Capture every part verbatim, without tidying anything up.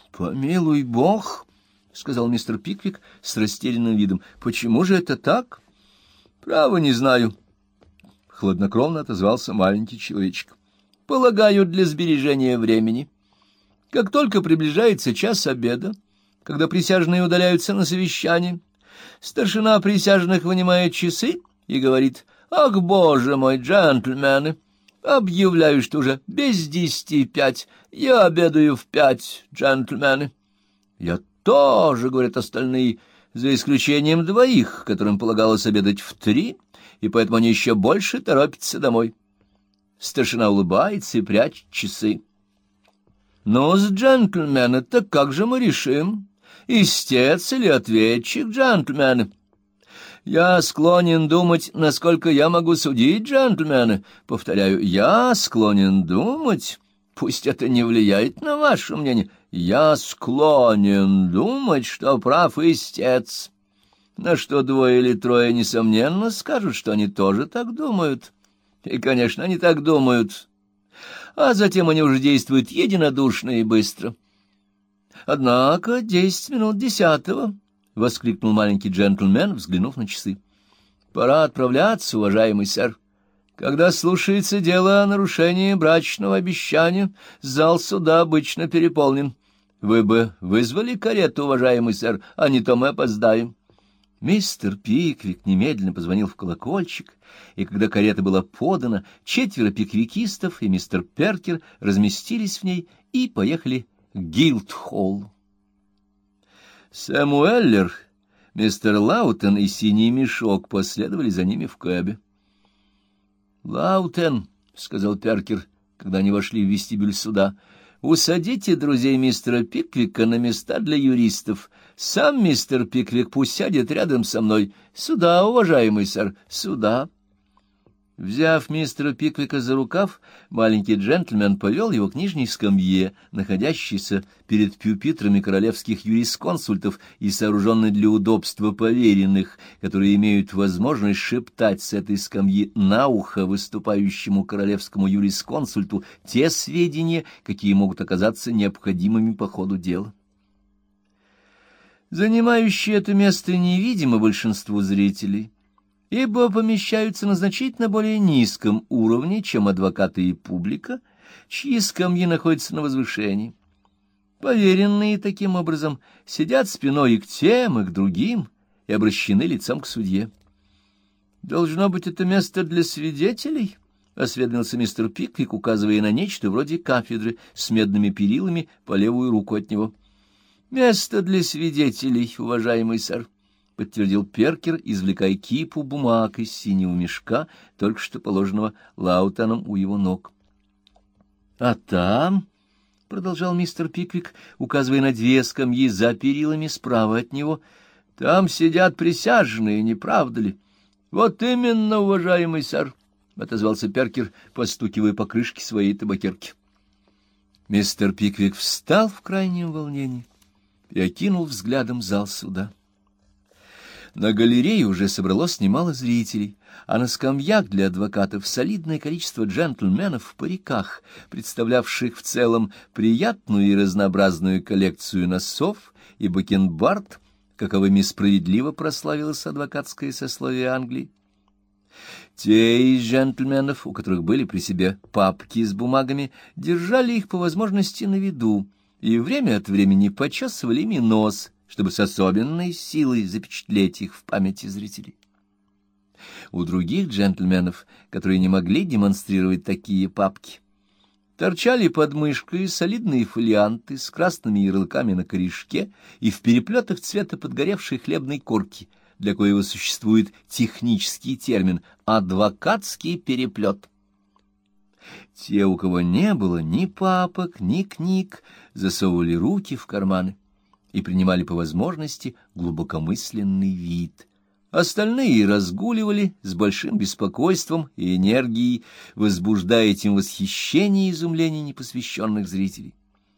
— Помилуй бог, — сказал мистер Пиквик с растерянным видом. — Почему же это так? — Право не знаю, — хладнокровно отозвался маленький человечек. — Полагаю, для сбережения времени. Как только приближается час обеда, когда присяжные удаляются на совещание, старшина присяжных вынимает часы и говорит: «Ах, боже мой, джентльмены! Объявляю, что уже без десяти пять. Я обедаю в пять, джентльмены». «Я тоже», — говорят остальные, за исключением двоих, которым полагалось обедать в три, и поэтому они еще больше торопятся домой. Старшина улыбается и прячет часы. «Ну-с, джентльмены, так как же мы решим? Истец или ответчик, джентльмены?» «Я склонен думать, насколько я могу судить, джентльмены. Повторяю, я склонен думать, пусть это не влияет на ваше мнение, я склонен думать, что прав истец». На что двое или трое, несомненно, скажут, что они тоже так думают. И, конечно, они так думают. А затем они уже действуют единодушно и быстро. «Однако десять минут десятого», — воскликнул маленький джентльмен, взглянув на часы. «Пора отправляться, уважаемый сэр. Когда слушается дело о нарушении брачного обещания, зал суда обычно переполнен. Вы бы вызвали карету, уважаемый сэр, а не то мы опоздаем». Мистер Пиквик немедленно позвонил в колокольчик, и когда карета была подана, четверо пиквикистов и мистер Перкер разместились в ней и поехали к Гилдхоллу. Сэм Уэллер, мистер Лаутен и Синий Мешок последовали за ними в кэбе. «Лаутен», — сказал Перкер, когда они вошли в вестибюль суда, — «усадите друзей мистера Пиквика на места для юристов. Сам мистер Пиквик пусть сядет рядом со мной. Сюда, уважаемый сэр, сюда». Взяв мистера Пиквика за рукав, маленький джентльмен повел его к нижней скамье, находящейся перед пюпитрами королевских юрисконсультов и сооруженной для удобства поверенных, которые имеют возможность шептать с этой скамьи на ухо выступающему королевскому юрисконсульту те сведения, какие могут оказаться необходимыми по ходу дела. Занимающие это место невидимо большинству зрителей, ибо помещаются на значительно более низком уровне, чем адвокаты и публика, чьи скамьи находятся на возвышении. Поверенные, таким образом, сидят спиной и к тем, и к другим, и обращены лицом к судье. «Должно быть, это место для свидетелей?» — осведомился мистер Пиквик, указывая на нечто вроде кафедры с медными перилами по левую руку от него. «Место для свидетелей, уважаемый сэр», — подтвердил Перкер, извлекая кипу бумаг из синего мешка, только что положенного Лаутоном у его ног. — А там, — продолжал мистер Пиквик, указывая на две скамьи за перилами справа от него, — там сидят присяжные, не правда ли? — Вот именно, уважаемый сэр, — отозвался Перкер, постукивая по крышке своей табакерки. Мистер Пиквик встал в крайнем волнении и окинул взглядом зал суда. На галерее уже собралось немало зрителей, а на скамьях для адвокатов солидное количество джентльменов в париках, представлявших в целом приятную и разнообразную коллекцию носов и бакенбард, каковыми справедливо прославилось адвокатское сословие Англии. Те из джентльменов, у которых были при себе папки с бумагами, держали их по возможности на виду и время от времени почесывали ими нос, чтобы с особенной силой запечатлеть их в памяти зрителей. У других джентльменов, которые не могли демонстрировать такие папки, торчали под мышкой солидные фолианты с красными ярлыками на корешке и в переплетах цвета подгоревшей хлебной корки, для коего существует технический термин «адвокатский переплет». Те, у кого не было ни папок, ни книг, засовывали руки в карманы и принимали по возможности глубокомысленный вид. Остальные разгуливали с большим беспокойством и энергией, возбуждая этим восхищение и изумление непосвященных зрителей.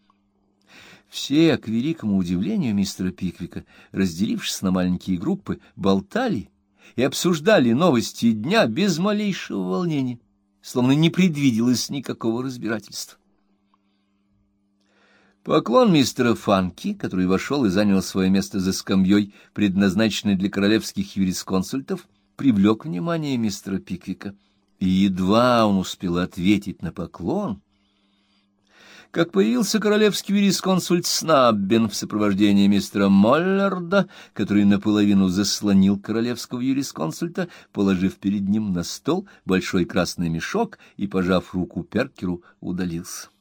Все, к великому удивлению мистера Пиквика, разделившись на маленькие группы, болтали и обсуждали новости дня без малейшего волнения, словно не предвиделось никакого разбирательства. Поклон мистера Фанки, который вошел и занял свое место за скамьей, предназначенной для королевских юрисконсультов, привлек внимание мистера Пиквика, и едва он успел ответить на поклон, как появился королевский юрисконсульт Снаббин в сопровождении мистера Молларда, который наполовину заслонил королевского юрисконсульта, положив перед ним на стол большой красный мешок и, пожав руку Перкеру, удалился.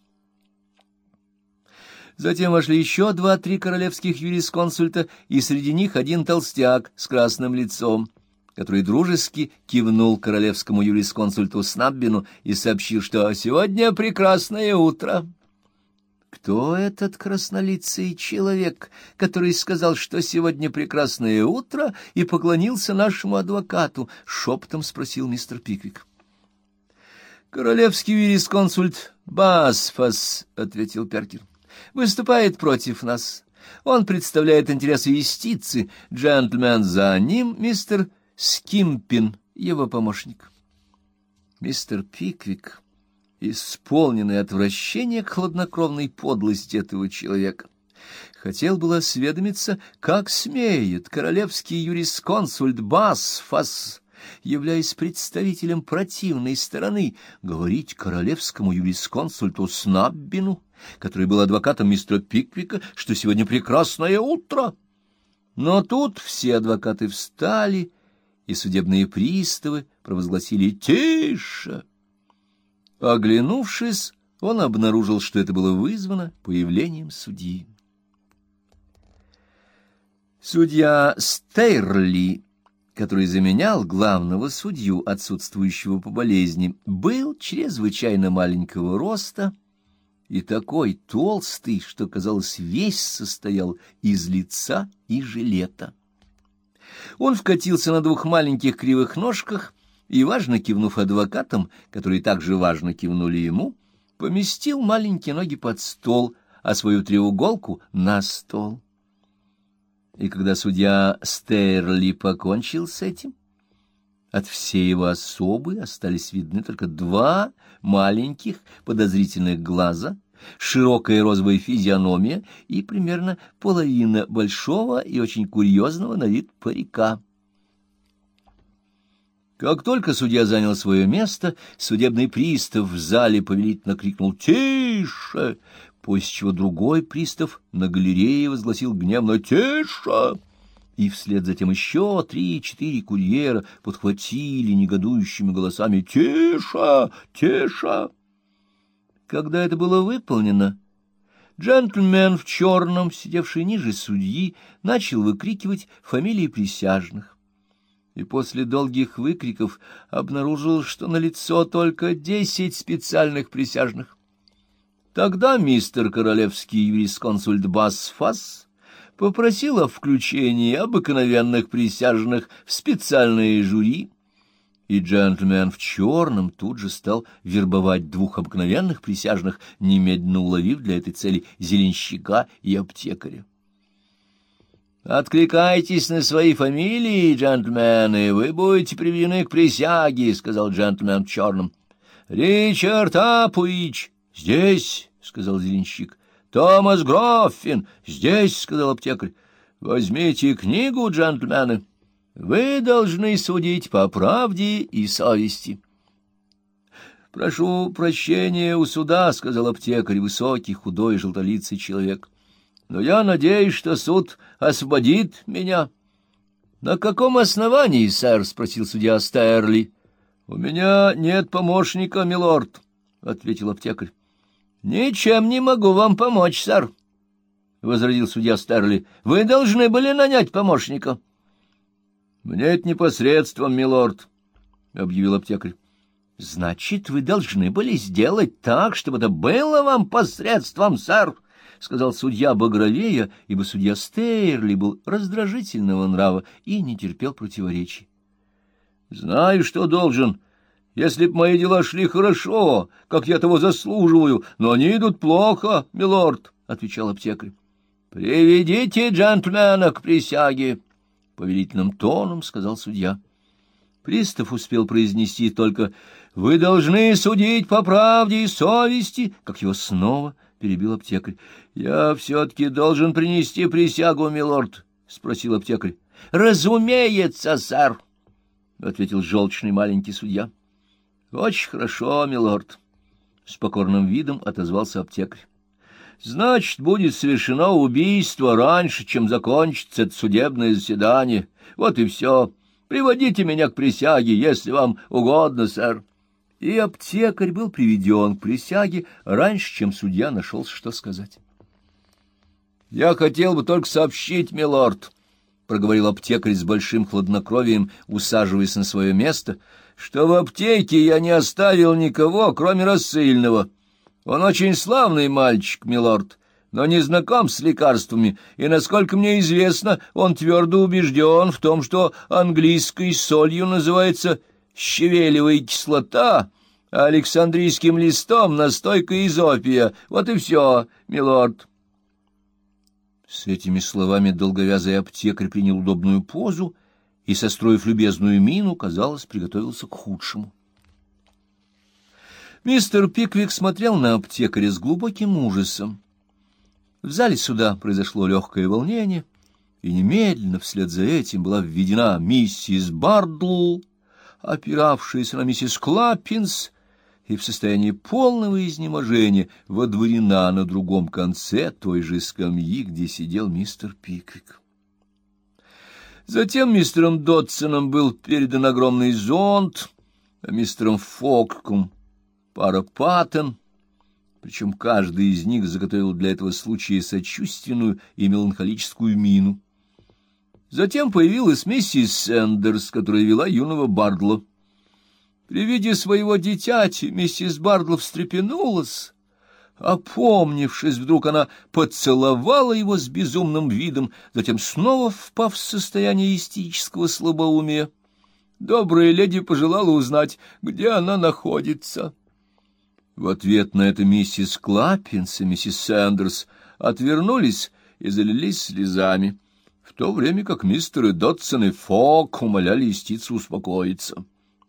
Затем вошли еще два-три королевских юрисконсульта, и среди них один толстяк с красным лицом, который дружески кивнул королевскому юрисконсульту Снаббину и сообщил, что сегодня прекрасное утро. «Кто этот краснолицый человек, который сказал, что сегодня прекрасное утро, и поклонился нашему адвокату?» — шепотом спросил мистер Пиквик. «Королевский юрисконсульт Басфас», — ответил Перкер, — «выступает против нас. Он представляет интересы юстиции. Джентльмен за ним, мистер Скимпин, его помощник». Мистер Пиквик, исполненный отвращения к хладнокровной подлости этого человека, хотел было осведомиться, как смеет королевский юрисконсульт Басфас, являясь представителем противной стороны, говорить королевскому юрисконсульту Снаббину, который был адвокатом мистера Пиквика, что сегодня прекрасное утро. Но тут все адвокаты встали, и судебные приставы провозгласили «Тише!». Оглянувшись, он обнаружил, что это было вызвано появлением судьи. Судья Стейрли, который заменял главного судью, отсутствующего по болезни, был чрезвычайно маленького роста и такой толстый, что, казалось, весь состоял из лица и жилета. Он вкатился на двух маленьких кривых ножках и, важно кивнув адвокатам, которые также важно кивнули ему, поместил маленькие ноги под стол, а свою треуголку — на стол. И когда судья Стейрли покончил с этим, от всей его особы остались видны только два маленьких подозрительных глаза, широкая розовая физиономия и примерно половина большого и очень курьезного на вид парика. Как только судья занял свое место, судебный пристав в зале повелительно крикнул «Тише!», после чего другой пристав на галерее возгласил гневно «Тише!», и вслед за тем еще три-четыре курьера подхватили негодующими голосами «Тише! Тише!». Когда это было выполнено, джентльмен в черном, сидевший ниже судьи, начал выкрикивать фамилии присяжных. И после долгих выкриков обнаружил, что налицо только десять специальных присяжных. Тогда мистер королевский юрисконсульт Басфас попросил о включении обыкновенных присяжных в специальное жюри, и джентльмен в черном тут же стал вербовать двух обыкновенных присяжных, немедленно уловив для этой цели зеленщика и аптекаря. «Откликайтесь на свои фамилии, джентльмены, вы будете приведены к присяге», — сказал джентльмен в черном. «Ричард Апуич здесь», — сказал зеленщик. «Томас Гроффин здесь», — сказал аптекарь. «Возьмите книгу, джентльмены. Вы должны судить по правде и совести». «Прошу прощения у суда», — сказал аптекарь, высокий, худой, желтолицый человек. «Но я надеюсь, что суд освободит меня». «На каком основании, сэр?» — спросил судья Стейрли. «У меня нет помощника, милорд», — ответил аптекарь. «Ничем не могу вам помочь, сэр», — возразил судья Стейрли. «Вы должны были нанять помощника». «Мне это непосредством, милорд», — объявил аптекарь. «Значит, вы должны были сделать так, чтобы это было вам посредством, сэр», — сказал судья багровея, ибо судья Стейрли был раздражительного нрава и не терпел противоречий. «Знаю, что должен, если б мои дела шли хорошо, как я того заслуживаю, но они идут плохо, милорд», — отвечал аптекарь. «Приведите джентльмена к присяге», — повелительным тоном сказал судья. Пристав успел произнести только «Вы должны судить по правде и совести», как его снова — перебил аптекарь. — Я все-таки должен принести присягу, милорд, — спросил аптекарь. — Разумеется, сэр, — ответил желчный маленький судья. — Очень хорошо, милорд, — с покорным видом отозвался аптекарь. — Значит, будет совершено убийство раньше, чем закончится это судебное заседание. Вот и все. Приводите меня к присяге, если вам угодно, сэр. И аптекарь был приведен к присяге раньше, чем судья нашелся, что сказать. — Я хотел бы только сообщить, милорд, — проговорил аптекарь с большим хладнокровием, усаживаясь на свое место, — что в аптеке я не оставил никого, кроме рассыльного. Он очень славный мальчик, милорд, но не знаком с лекарствами, и, насколько мне известно, он твердо убежден в том, что английской солью называется щавелевая кислота, а александрийским листом настойка изопия. Вот и все, милорд. С этими словами долговязый аптекарь принял удобную позу и, состроив любезную мину, казалось, приготовился к худшему. Мистер Пиквик смотрел на аптекаря с глубоким ужасом. В зале суда произошло легкое волнение, и немедленно вслед за этим была введена миссис Бардл, опиравшаяся на миссис Клаппинс, и в состоянии полного изнеможения водворена на другом конце той же скамьи, где сидел мистер Пиквик. Затем мистером Дотсоном был передан огромный зонт, а мистером Фокком пара патен, причем каждый из них заготовил для этого случая сочувственную и меланхолическую мину. Затем появилась миссис Сэндерс, которая вела юного Бардла. При виде своего дитяти миссис Бардл встрепенулась. Опомнившись, вдруг она поцеловала его с безумным видом, затем снова впав в состояние истерического слабоумия. Добрая леди пожелала узнать, где она находится. В ответ на это миссис Клаппинс и миссис Сэндерс отвернулись и залились слезами, в то время как мистеры Дотсон и Фок умоляли истицу успокоиться.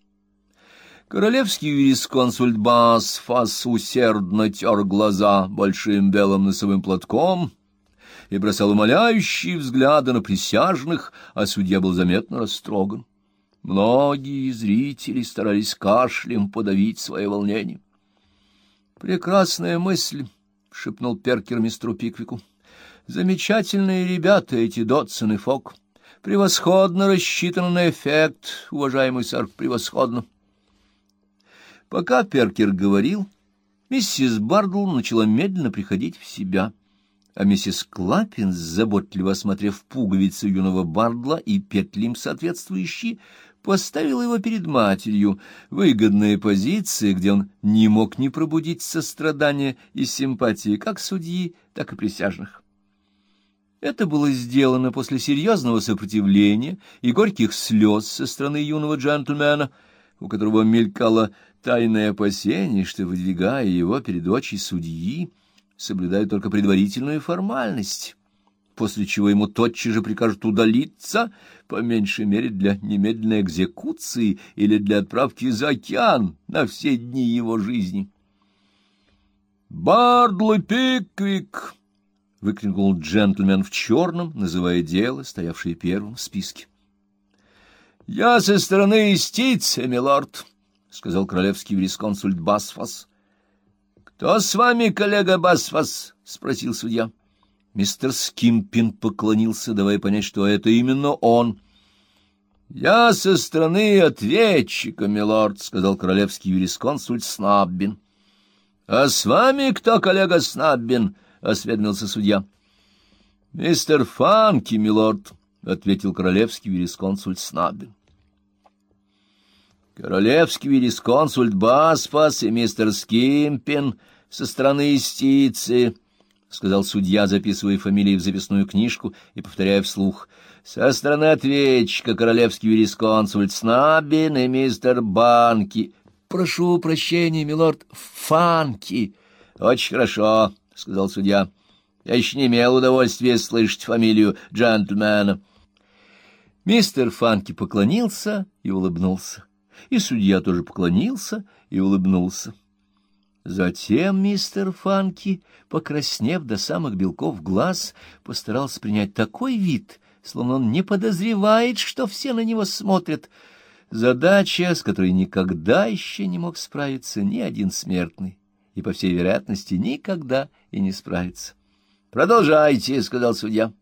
Королевский юрисконсульт Басфас усердно тер глаза большим белым носовым платком и бросал умоляющие взгляды на присяжных, а судья был заметно растроган. Многие зрители старались кашлем подавить свое волнение. «Прекрасная мысль», — шепнул Перкер мистеру Пиквику. «Замечательные ребята эти Дотсон и Фок. Превосходно рассчитано на эффект, уважаемый сэр, превосходно». Пока Перкер говорил, миссис Бардл начала медленно приходить в себя, а миссис Клаппинс, заботливо осмотрев пуговицы юного Бардла и петли им соответствующие, поставила его перед матерью, выгодная позиция, где он не мог не пробудить сострадания и симпатии как судьи, так и присяжных. Это было сделано после серьезного сопротивления и горьких слез со стороны юного джентльмена, у которого мелькало тайное опасение, что, выдвигая его перед очи судьи, соблюдают только предварительную формальность, после чего ему тотчас же прикажут удалиться, по меньшей мере для немедленной экзекуции или для отправки за океан на все дни его жизни. «Бардл и Пиквик!» — выкрикнул джентльмен в черном, называя дело, стоявшее первым в списке. «Я со стороны истицы, милорд», — сказал королевский юрисконсульт Басфас. «Кто с вами, коллега Басфас?» — спросил судья. Мистер Скимпин поклонился, давая понять, что это именно он. «Я со стороны ответчика, милорд», — сказал королевский юрисконсульт Снаббин. «А с вами кто, коллега Снаббин?» — осведомился судья. «Мистер Фанки, милорд», — ответил королевский юрисконсульт Снаббин. Королевский юрисконсульт Басфас и мистер Скимпин со стороны истицы, — сказал судья, записывая фамилии в записную книжку и повторяя вслух. — Со стороны ответчика королевский юрисконсульт Снаббин и мистер Банки. — Прошу прощения, милорд, Фанки. — Очень хорошо, — сказал судья. — Я еще не имел удовольствия слышать фамилию джентльмена. Мистер Фанки поклонился и улыбнулся, и судья тоже поклонился и улыбнулся. Затем мистер Фанки, покраснев до самых белков глаз, постарался принять такой вид, словно он не подозревает, что все на него смотрят. Задача, с которой никогда еще не мог справиться ни один смертный, и, по всей вероятности, никогда и не справится. — Продолжайте, — сказал судья.